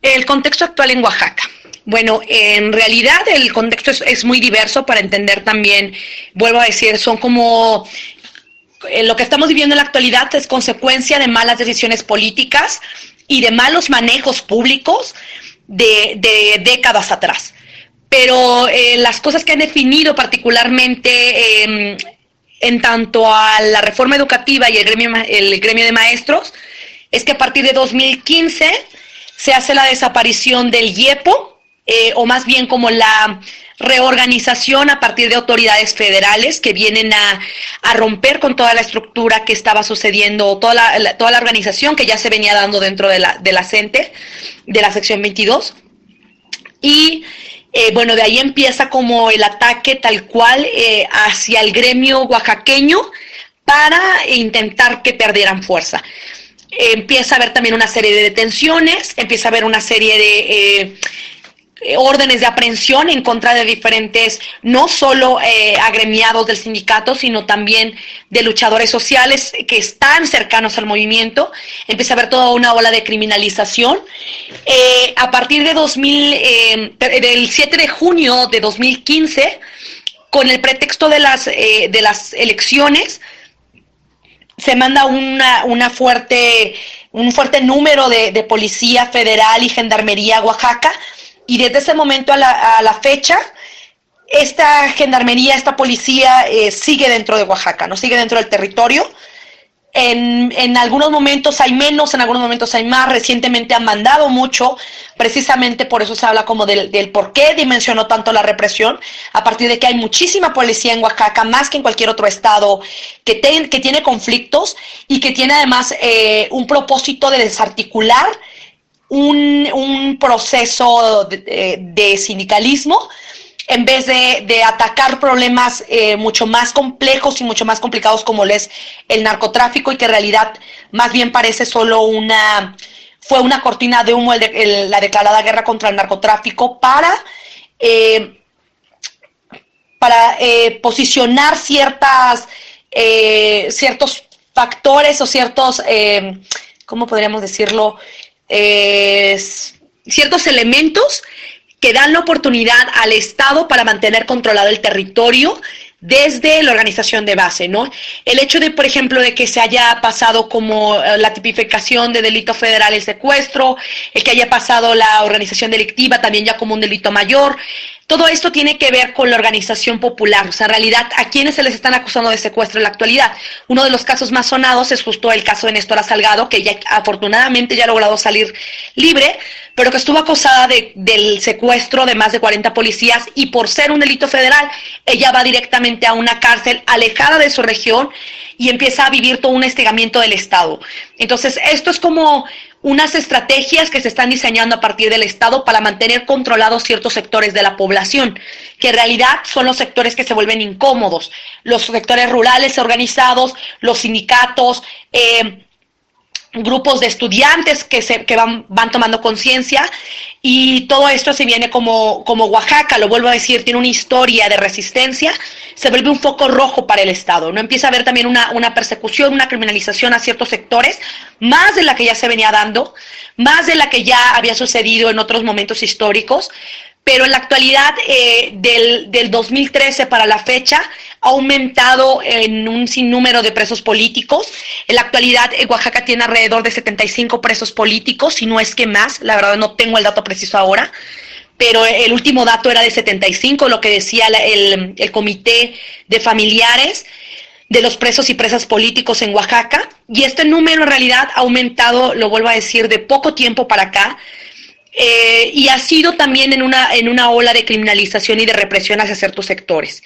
El contexto actual en Oaxaca. Bueno, en realidad el contexto es muy diverso para entender también, vuelvo a decir, son como lo que estamos viviendo en la actualidad es consecuencia de malas decisiones políticas y de malos manejos públicos de décadas atrás. Pero las cosas que han definido particularmente en tanto a la reforma educativa y el gremio de maestros es que a partir de 2015 se hace la desaparición del IEPO, o más bien como la reorganización a partir de autoridades federales que vienen a romper con toda la estructura que estaba sucediendo, toda la organización que ya se venía dando dentro de la CENTE, de la sección 22. Y bueno, de ahí empieza como el ataque tal cual hacia el gremio oaxaqueño para intentar que perdieran fuerza. Empieza a haber también una serie de detenciones, empieza a haber una serie de órdenes de aprehensión en contra de diferentes, no solo agremiados del sindicato, sino también de luchadores sociales que están cercanos al movimiento. Empieza a haber toda una ola de criminalización. A partir de del 7 de junio de 2015, con el pretexto de las elecciones, se manda un fuerte número de policía federal y gendarmería a Oaxaca, y desde ese momento a la fecha, esta gendarmería, esta policía sigue dentro de Oaxaca, no sigue dentro del territorio. En algunos momentos hay menos, en algunos momentos hay más. Recientemente han mandado mucho, precisamente por eso se habla como del por qué dimensionó tanto la represión, a partir de que hay muchísima policía en Oaxaca, más que en cualquier otro estado que tiene conflictos y que tiene además un propósito de desarticular un proceso de sindicalismo, en vez de atacar problemas mucho más complejos y mucho más complicados como es el narcotráfico, y que en realidad más bien parece solo fue una cortina de humo la declarada guerra contra el narcotráfico para posicionar ciertos factores o ciertos, ¿cómo podríamos decirlo? Ciertos elementos que dan la oportunidad al Estado para mantener controlado el territorio desde la organización de base, ¿no? El hecho de, por ejemplo, de que se haya pasado como la tipificación de delito federal el secuestro, el que haya pasado la organización delictiva también ya como un delito mayor, todo esto tiene que ver con la organización popular. O sea, en realidad, ¿a quiénes se les están acusando de secuestro en la actualidad? Uno de los casos más sonados es justo el caso de Néstora Salgado, que ya afortunadamente ya ha logrado salir libre, pero que estuvo acusada del secuestro de más de 40 policías, y por ser un delito federal, ella va directamente a una cárcel alejada de su región y empieza a vivir todo un estigamiento del Estado. Entonces, esto es como unas estrategias que se están diseñando a partir del Estado para mantener controlados ciertos sectores de la población, que en realidad son los sectores que se vuelven incómodos, los sectores rurales organizados, los sindicatos, grupos de estudiantes que van tomando conciencia, y todo esto se viene como Oaxaca, lo vuelvo a decir, tiene una historia de resistencia, se vuelve un foco rojo para el Estado, ¿no? Empieza a haber también una persecución, una criminalización a ciertos sectores, más de la que ya se venía dando, más de la que ya había sucedido en otros momentos históricos, pero en la actualidad, del 2013 para la fecha, ha aumentado en un sinnúmero de presos políticos. En la actualidad, Oaxaca tiene alrededor de 75 presos políticos, si no es que más. La verdad no tengo el dato preciso ahora, pero el último dato era de 75, lo que decía el comité de familiares de los presos y presas políticos en Oaxaca. Y este número en realidad ha aumentado, lo vuelvo a decir, de poco tiempo para acá. Y ha sido también en una ola de criminalización y de represión hacia ciertos sectores.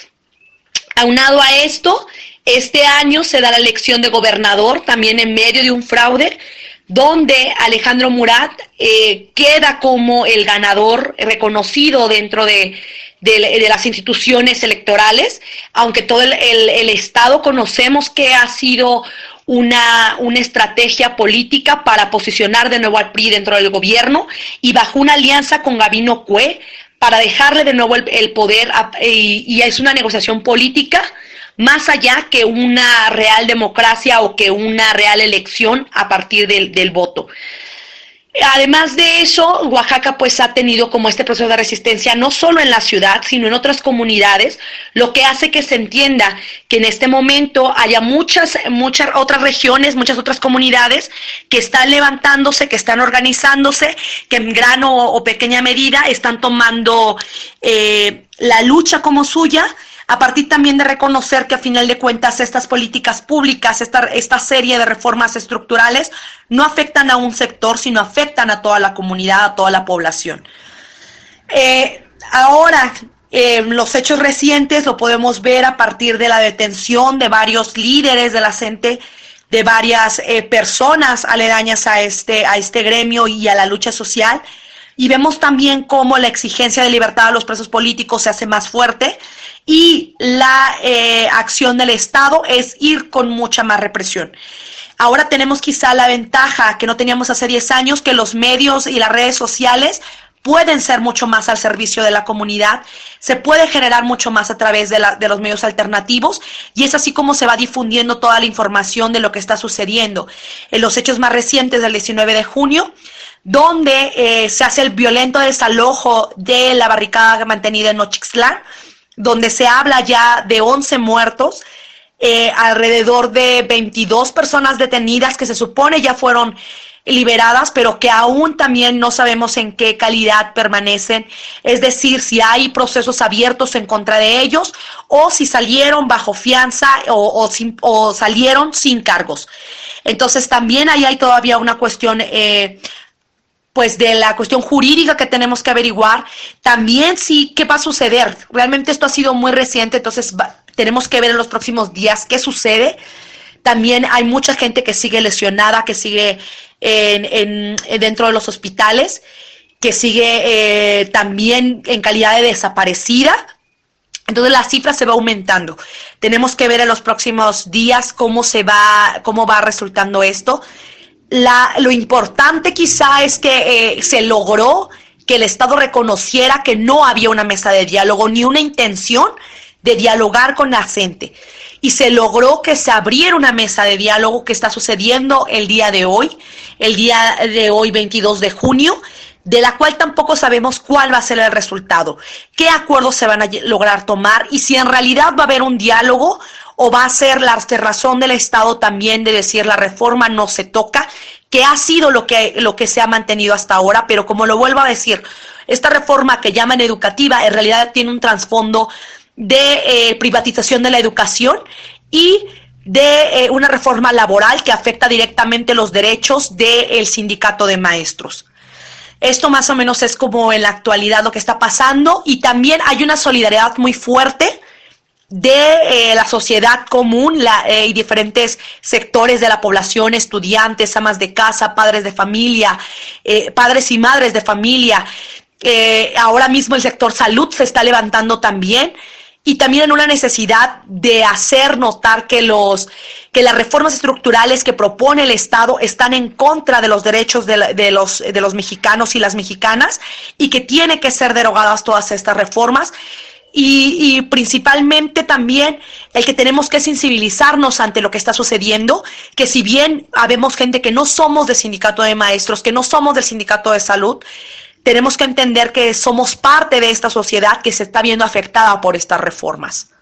Aunado a esto, este año se da la elección de gobernador, también en medio de un fraude, donde Alejandro Murat queda como el ganador reconocido dentro de las instituciones electorales, aunque todo el Estado conocemos que ha sido una estrategia política para posicionar de nuevo al PRI dentro del gobierno, y bajo una alianza con Gabino Cue para dejarle de nuevo el poder, y es una negociación política más allá que una real democracia o que una real elección a partir del voto. Además de eso, Oaxaca pues ha tenido como este proceso de resistencia no solo en la ciudad, sino en otras comunidades, lo que hace que se entienda que en este momento haya muchas otras regiones, muchas otras comunidades que están levantándose, que están organizándose, que en gran o pequeña medida están tomando la lucha como suya, a partir también de reconocer que a final de cuentas estas políticas públicas, esta serie de reformas estructurales no afectan a un sector, sino afectan a toda la comunidad, a toda la población. Ahora, los hechos recientes lo podemos ver a partir de la detención de varios líderes de la gente, de varias personas aledañas a este gremio y a la lucha social, y vemos también cómo la exigencia de libertad a los presos políticos se hace más fuerte, y la acción del Estado es ir con mucha más represión. Ahora tenemos quizá la ventaja que no teníamos hace 10 años, que los medios y las redes sociales pueden ser mucho más al servicio de la comunidad, se puede generar mucho más a través de los medios alternativos, y es así como se va difundiendo toda la información de lo que está sucediendo. En los hechos más recientes del 19 de junio, donde se hace el violento desalojo de la barricada mantenida en Nochixtlán, donde se habla ya de 11 muertos, alrededor de 22 personas detenidas que se supone ya fueron liberadas, pero que aún también no sabemos en qué calidad permanecen, es decir, si hay procesos abiertos en contra de ellos o si salieron bajo fianza o salieron sin cargos. Entonces también ahí hay todavía una cuestión pues de la cuestión jurídica que tenemos que averiguar. También sí, ¿qué va a suceder? Realmente esto ha sido muy reciente, entonces tenemos que ver en los próximos días qué sucede. También hay mucha gente que sigue lesionada, que sigue dentro de los hospitales, que sigue también en calidad de desaparecida. Entonces la cifra se va aumentando. Tenemos que ver en los próximos días cómo va resultando esto. Lo importante quizá es que se logró que el Estado reconociera que no había una mesa de diálogo ni una intención de dialogar con la gente. Y se logró que se abriera una mesa de diálogo que está sucediendo el día de hoy 22 de junio, de la cual tampoco sabemos cuál va a ser el resultado, qué acuerdos se van a lograr tomar y si en realidad va a haber un diálogo o va a ser la razón del Estado también de decir la reforma no se toca, que ha sido lo que se ha mantenido hasta ahora, pero como lo vuelvo a decir, esta reforma que llaman educativa en realidad tiene un trasfondo de privatización de la educación y de una reforma laboral que afecta directamente los derechos del sindicato de maestros. Esto más o menos es como en la actualidad lo que está pasando, y también hay una solidaridad muy fuerte de la sociedad común y diferentes sectores de la población, estudiantes, amas de casa, padres de familia, padres y madres de familia. Ahora mismo el sector salud se está levantando también, y también en una necesidad de hacer notar que las reformas estructurales que propone el Estado están en contra de los derechos de los mexicanos y las mexicanas, y que tiene que ser derogadas todas estas reformas. Y principalmente también el que tenemos que sensibilizarnos ante lo que está sucediendo, que si bien habemos gente que no somos del sindicato de maestros, que no somos del sindicato de salud, tenemos que entender que somos parte de esta sociedad que se está viendo afectada por estas reformas.